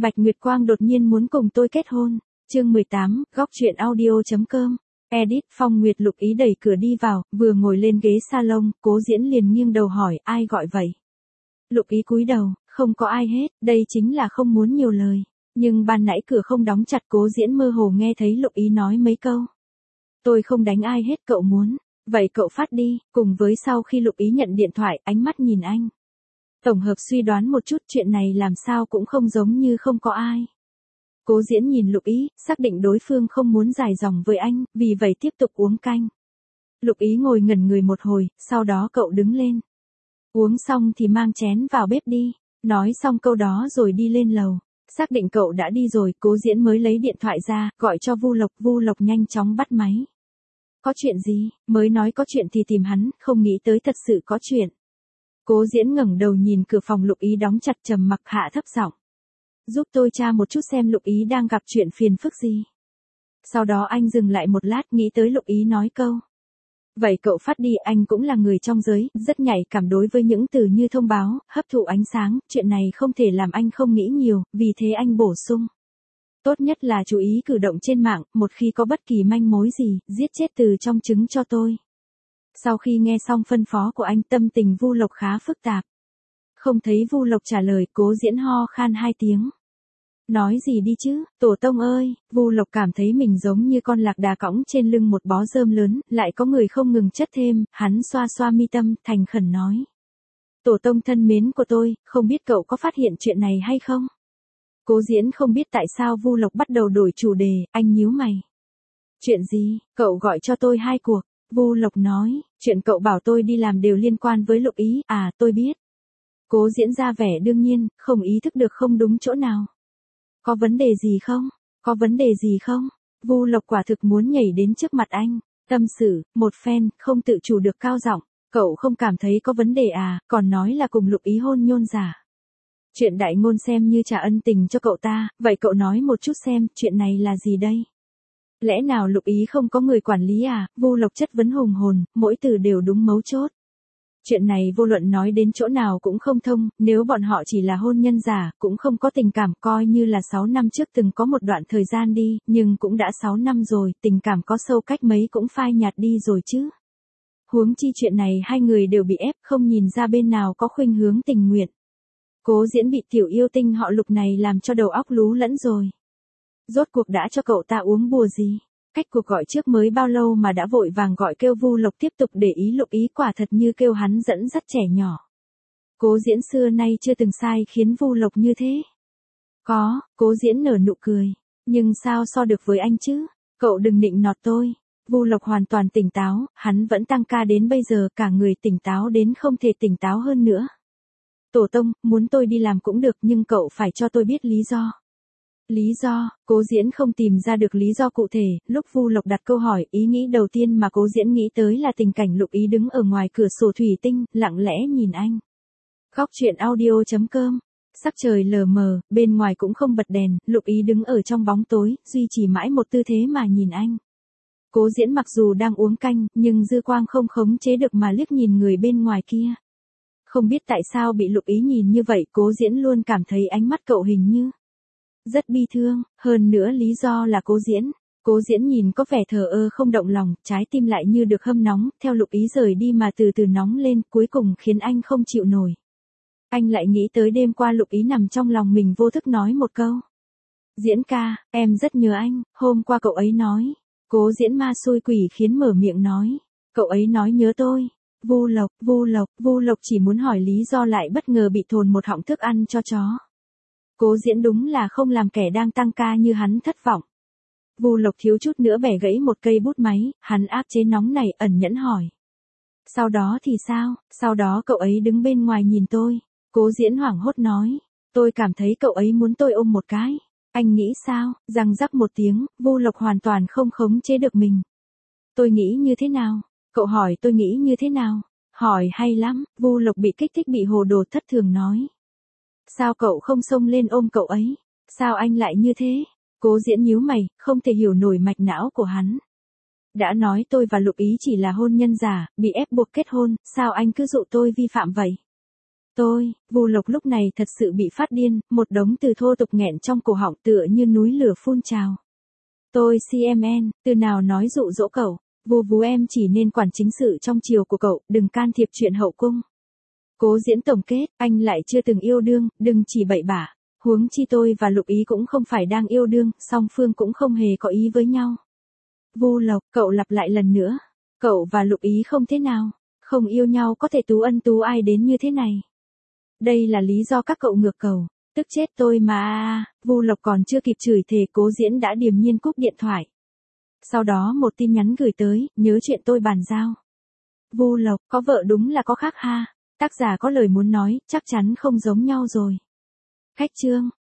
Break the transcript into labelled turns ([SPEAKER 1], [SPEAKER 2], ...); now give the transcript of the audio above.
[SPEAKER 1] Bạch Nguyệt Quang đột nhiên muốn cùng tôi kết hôn. Chương 18, góc truyện audio.com. Edit. Phong Nguyệt Lục Ý đẩy cửa đi vào, vừa ngồi lên ghế salon, Cố Diễn liền nghiêng đầu hỏi, ai gọi vậy? Lục Ý cúi đầu, không có ai hết, đây chính là không muốn nhiều lời. Nhưng ban nãy cửa không đóng chặt, Cố Diễn mơ hồ nghe thấy Lục Ý nói mấy câu. Tôi không đánh ai hết, cậu muốn. Vậy cậu phát đi. Cùng với sau khi Lục Ý nhận điện thoại, ánh mắt nhìn anh. Tổng hợp suy đoán một chút, chuyện này làm sao cũng không giống như không có ai. Cố Diễn nhìn Lục Ý, xác định đối phương không muốn dài dòng với anh, vì vậy tiếp tục uống canh. Lục Ý ngồi ngẩn người một hồi, sau đó cậu đứng lên. Uống xong thì mang chén vào bếp đi. Nói xong câu đó rồi đi lên lầu. Xác định cậu đã đi rồi, Cố Diễn mới lấy điện thoại ra, gọi cho Vu Lộc nhanh chóng bắt máy. Có chuyện gì? Mới nói có chuyện thì tìm hắn, không nghĩ tới thật sự có chuyện. Cố Diễn ngẩng đầu nhìn cửa phòng Lục Ý đóng chặt, trầm mặc hạ thấp giọng. Giúp tôi tra một chút xem Lục Ý đang gặp chuyện phiền phức gì. Sau đó anh dừng lại một lát, nghĩ tới Lục Ý nói câu. Vậy cậu phát đi, anh cũng là người trong giới, rất nhạy cảm đối với những từ như thông báo, hấp thụ ánh sáng, chuyện này không thể làm anh không nghĩ nhiều, vì thế anh bổ sung. Tốt nhất là chú ý cử động trên mạng, một khi có bất kỳ manh mối gì, giết chết từ trong trứng cho tôi. Sau khi nghe xong phân phó của anh, tâm tình Vu Lộc khá phức tạp. Không thấy Vu Lộc trả lời, Cố Diễn ho khan 2 tiếng. Nói gì đi chứ, tổ tông ơi. Vu Lộc cảm thấy mình giống như con lạc đà cõng trên lưng một bó rơm lớn, lại có người không ngừng chất thêm, hắn xoa xoa mi tâm, thành khẩn nói. Tổ tông thân mến của tôi, không biết cậu có phát hiện chuyện này hay không? Cố Diễn không biết tại sao Vu Lộc bắt đầu đổi chủ đề, anh nhíu mày. Chuyện gì, cậu gọi cho tôi 2 cuộc. Vu Lộc nói, chuyện cậu bảo tôi đi làm đều liên quan với Lục Ý, à tôi biết. Cố Diễn ra vẻ đương nhiên, không ý thức được không đúng chỗ nào. Có vấn đề gì không? Có vấn đề gì không? Vu Lộc quả thực muốn nhảy đến trước mặt anh, tâm sự, một phen, không tự chủ được cao giọng. Cậu không cảm thấy có vấn đề à, còn nói là cùng Lục Ý hôn nhôn giả. Chuyện đại ngôn xem như trả ân tình cho cậu ta, vậy cậu nói một chút xem, chuyện này là gì đây? Lẽ nào Lục Ý không có người quản lý à? Vu Lộc chất vấn hùng hồn, mỗi từ đều đúng mấu chốt. Chuyện này vô luận nói đến chỗ nào cũng không thông, nếu bọn họ chỉ là hôn nhân giả, cũng không có tình cảm, coi như là 6 năm trước từng có một đoạn thời gian đi, nhưng cũng đã 6 năm rồi, tình cảm có sâu cách mấy cũng phai nhạt đi rồi chứ. Huống chi chuyện này hai người đều bị ép, không nhìn ra bên nào có khuynh hướng tình nguyện. Cố Diễn bị tiểu yêu tinh họ Lục này làm cho đầu óc lú lẫn rồi. Rốt cuộc đã cho cậu ta uống bùa gì? Cách cuộc gọi trước mới bao lâu mà đã vội vàng gọi kêu Vu Lộc tiếp tục để ý Lục Ý, quả thật như kêu hắn dẫn dắt trẻ nhỏ. Cố Diễn xưa nay chưa từng sai khiến Vu Lộc như thế. Có, Cố Diễn nở nụ cười. Nhưng sao so được với anh chứ? Cậu đừng nịnh nọt tôi. Vu Lộc hoàn toàn tỉnh táo, hắn vẫn tăng ca đến bây giờ, cả người tỉnh táo đến không thể tỉnh táo hơn nữa. Tổ tông, muốn tôi đi làm cũng được, nhưng cậu phải cho tôi biết lý do. Lý do? Cố Diễn không tìm ra được lý do cụ thể, lúc Vu Lộc đặt câu hỏi, ý nghĩ đầu tiên mà Cố Diễn nghĩ tới là tình cảnh Lục Ý đứng ở ngoài cửa sổ thủy tinh, lặng lẽ nhìn anh. Góc truyện audio.com. Sắc trời lờ mờ, bên ngoài cũng không bật đèn, Lục Ý đứng ở trong bóng tối, duy trì mãi một tư thế mà nhìn anh. Cố Diễn mặc dù đang uống canh, nhưng dư quang không khống chế được mà liếc nhìn người bên ngoài kia. Không biết tại sao bị Lục Ý nhìn như vậy, Cố Diễn luôn cảm thấy ánh mắt cậu hình như rất bi thương, hơn nữa lý do là Cố Diễn nhìn có vẻ thờ ơ không động lòng, trái tim lại như được hâm nóng, theo Lục Ý rời đi mà từ từ nóng lên, cuối cùng khiến anh không chịu nổi. Anh lại nghĩ tới đêm qua Lục Ý nằm trong lòng mình vô thức nói một câu. Diễn ca, em rất nhớ anh, hôm qua cậu ấy nói. Cố Diễn ma xui quỷ khiến mở miệng nói. Cậu ấy nói nhớ tôi. Vu Lộc chỉ muốn hỏi lý do lại bất ngờ bị thồn một họng thức ăn cho chó. Cố Diễn đúng là không làm kẻ đang tăng ca như hắn thất vọng. Vu Lộc thiếu chút nữa bẻ gãy một cây bút máy, hắn áp chế nóng này, ẩn nhẫn hỏi. Sau đó thì sao? Sau đó cậu ấy đứng bên ngoài nhìn tôi. Cố Diễn hoảng hốt nói. Tôi cảm thấy cậu ấy muốn tôi ôm một cái. Anh nghĩ sao? Răng rắc một tiếng, Vu Lộc hoàn toàn không khống chế được mình. Tôi nghĩ như thế nào? Cậu hỏi tôi nghĩ như thế nào? Hỏi hay lắm, Vu Lộc bị kích thích bị hồ đồ thất thường nói. Sao cậu không xông lên ôm cậu ấy? Sao anh lại như thế? Cố Diễn nhíu mày, không thể hiểu nổi mạch não của hắn. Đã nói tôi và Lục Ý chỉ là hôn nhân giả, bị ép buộc kết hôn, sao anh cứ dụ tôi vi phạm vậy? Vu Lộc lúc này thật sự bị phát điên, một đống từ thô tục nghẹn trong cổ họng tựa như núi lửa phun trào. Tôi CMN, từ nào nói dụ dỗ cậu, Vú em chỉ nên quản chính sự trong chiều của cậu, đừng can thiệp chuyện hậu cung. Cố Diễn tổng kết, anh lại chưa từng yêu đương, đừng chỉ bậy bạ. Huống chi tôi và Lục Ý cũng không phải đang yêu đương, song phương cũng không hề có ý với nhau. Vu Lộc, cậu lặp lại lần nữa. Cậu và Lục Ý không thế nào, không yêu nhau có thể tú ân tú ai đến như thế này. Đây là lý do các cậu ngược cầu, tức chết tôi mà. Vu Lộc còn chưa kịp chửi thề Cố Diễn đã điềm nhiên cúp điện thoại. Sau đó một tin nhắn gửi tới, nhớ chuyện tôi bàn giao. Vu Lộc, có vợ đúng là có khác ha. Tác giả có lời muốn nói, chắc chắn không giống nhau rồi. Khách chương.